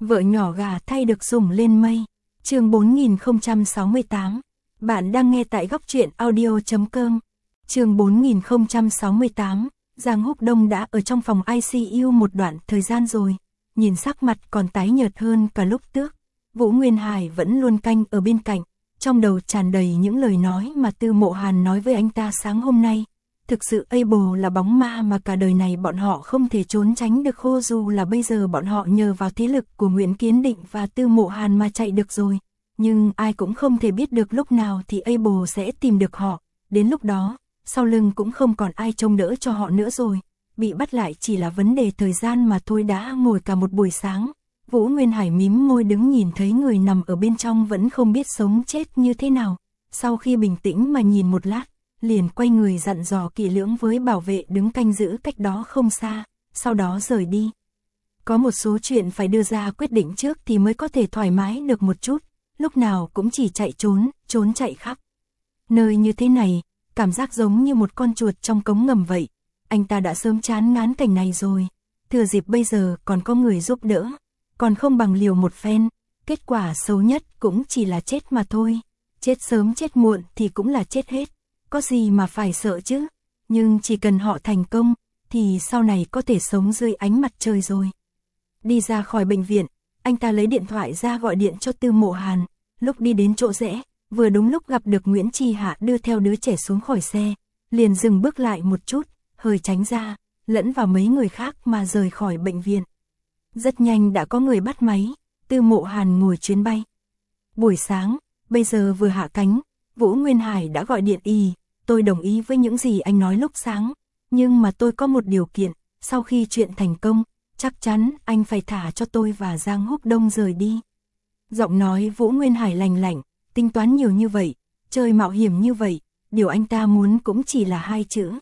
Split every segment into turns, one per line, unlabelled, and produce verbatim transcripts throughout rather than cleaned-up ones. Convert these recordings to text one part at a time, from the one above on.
Vợ nhỏ gà thay được sủng lên mây. Chương bốn nghìn không trăm sáu mươi tám. Bạn đang nghe tại góc truyện audio chấm com. Chương bốn nghìn không trăm sáu mươi tám. Giang Húc Đông đã ở trong phòng i xê u một đoạn thời gian rồi, nhìn sắc mặt còn tái nhợt hơn cả lúc trước. Vũ Nguyên Hải vẫn luôn canh ở bên cạnh, trong đầu tràn đầy những lời nói mà Tư Mộ Hàn nói với anh ta sáng hôm nay. Thực sự Able là bóng ma mà cả đời này bọn họ không thể trốn tránh được, khô dù là bây giờ bọn họ nhờ vào thế lực của Nguyễn Kiến Định và Tư Mộ Hàn mà chạy được rồi. Nhưng ai cũng không thể biết được lúc nào thì Able sẽ tìm được họ, đến lúc đó, sau lưng cũng không còn ai trông đỡ cho họ nữa rồi. Bị bắt lại chỉ là vấn đề thời gian mà thôi. Đã ngồi cả một buổi sáng, Vũ Nguyên Hải mím môi đứng nhìn thấy người nằm ở bên trong vẫn không biết sống chết như thế nào. Sau khi bình tĩnh mà nhìn một lát, liền quay người dặn dò kỹ lưỡng với bảo vệ đứng canh giữ cách đó không xa, sau đó rời đi. Có một số chuyện phải đưa ra quyết định trước thì mới có thể thoải mái được một chút, lúc nào cũng chỉ chạy trốn, trốn chạy khắp nơi như thế này, cảm giác giống như một con chuột trong cống ngầm vậy. Anh ta đã sớm chán ngán cảnh này rồi, thừa dịp bây giờ còn có người giúp đỡ, còn không bằng liều một phen, kết quả xấu nhất cũng chỉ là chết mà thôi. Chết sớm chết muộn thì cũng là chết hết, có gì mà phải sợ chứ. Nhưng chỉ cần họ thành công, thì sau này có thể sống dưới ánh mặt trời rồi. Đi ra khỏi bệnh viện, anh ta lấy điện thoại ra gọi điện cho Tư Mộ Hàn. Lúc đi đến chỗ rẽ, vừa đúng lúc gặp được Nguyễn Chi Hạ đưa theo đứa trẻ xuống khỏi xe, liền dừng bước lại một chút, hơi tránh ra, lẫn vào mấy người khác mà rời khỏi bệnh viện. Rất nhanh đã có người bắt máy, Tư Mộ Hàn ngồi chuyến bay. Buổi sáng, bây giờ vừa hạ cánh, Vũ Nguyên Hải đã gọi điện y, tôi đồng ý với những gì anh nói lúc sáng, nhưng mà tôi có một điều kiện, sau khi chuyện thành công, chắc chắn anh phải thả cho tôi và Giang Húc Đông rời đi. Giọng nói Vũ Nguyên Hải lành lạnh, tính toán nhiều như vậy, chơi mạo hiểm như vậy, điều anh ta muốn cũng chỉ là hai chữ: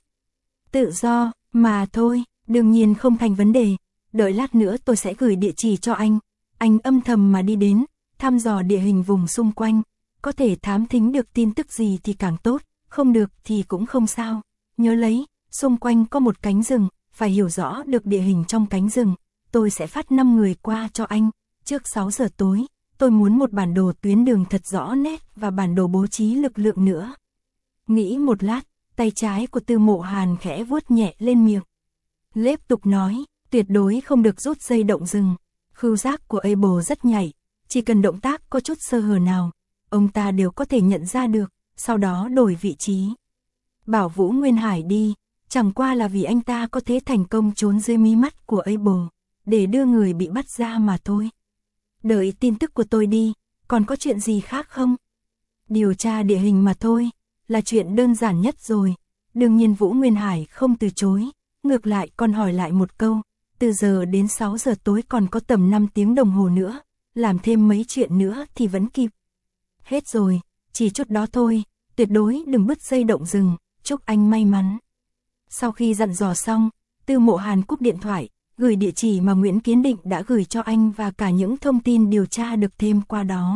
tự do, mà thôi. Đương nhiên không thành vấn đề, đợi lát nữa tôi sẽ gửi địa chỉ cho anh, anh âm thầm mà đi đến, thăm dò địa hình vùng xung quanh, có thể thám thính được tin tức gì thì càng tốt, không được thì cũng không sao. Nhớ lấy, xung quanh có một cánh rừng, phải hiểu rõ được địa hình trong cánh rừng. Tôi sẽ phát năm người qua cho anh, trước sáu giờ tối, tôi muốn một bản đồ tuyến đường thật rõ nét và bản đồ bố trí lực lượng nữa. Nghĩ một lát, tay trái của Tư Mộ Hàn khẽ vuốt nhẹ lên miệng, tiếp tục nói, tuyệt đối không được rút dây động rừng. Khứu giác của Able rất nhạy, chỉ cần động tác có chút sơ hở nào, ông ta đều có thể nhận ra được, sau đó đổi vị trí. Bảo Vũ Nguyên Hải đi, chẳng qua là vì anh ta có thể thành công trốn dưới mí mắt của Able, để đưa người bị bắt ra mà thôi. Đợi tin tức của tôi đi, còn có chuyện gì khác không? Điều tra địa hình mà thôi, là chuyện đơn giản nhất rồi. Đương nhiên Vũ Nguyên Hải không từ chối, ngược lại còn hỏi lại một câu, từ giờ đến sáu giờ tối còn có tầm năm tiếng đồng hồ nữa, làm thêm mấy chuyện nữa thì vẫn kịp. Hết rồi, chỉ chút đó thôi, tuyệt đối đừng bứt dây động rừng, chúc anh may mắn. Sau khi dặn dò xong, Tư Mộ Hàn cúp điện thoại, gửi địa chỉ mà Nguyễn Kiến Định đã gửi cho anh và cả những thông tin điều tra được thêm qua đó.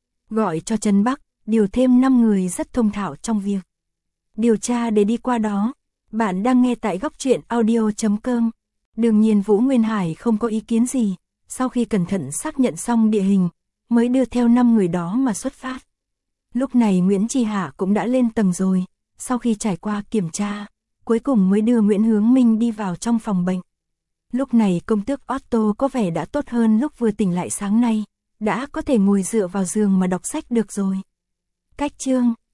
Gọi cho Trấn Bắc, điều thêm năm người rất thông thạo trong việc điều tra để đi qua đó. Bạn đang nghe tại góc truyện audio chấm com. Đương nhiên Vũ Nguyên Hải không có ý kiến gì, sau khi cẩn thận xác nhận xong địa hình, mới đưa theo năm người đó mà xuất phát. Lúc này Nguyễn Chi Hạ cũng đã lên tầng rồi, sau khi trải qua kiểm tra, cuối cùng mới đưa Nguyễn Hướng Minh đi vào trong phòng bệnh. Lúc này công tước Otto có vẻ đã tốt hơn lúc vừa tỉnh lại sáng nay, đã có thể ngồi dựa vào giường mà đọc sách được rồi. Cách chương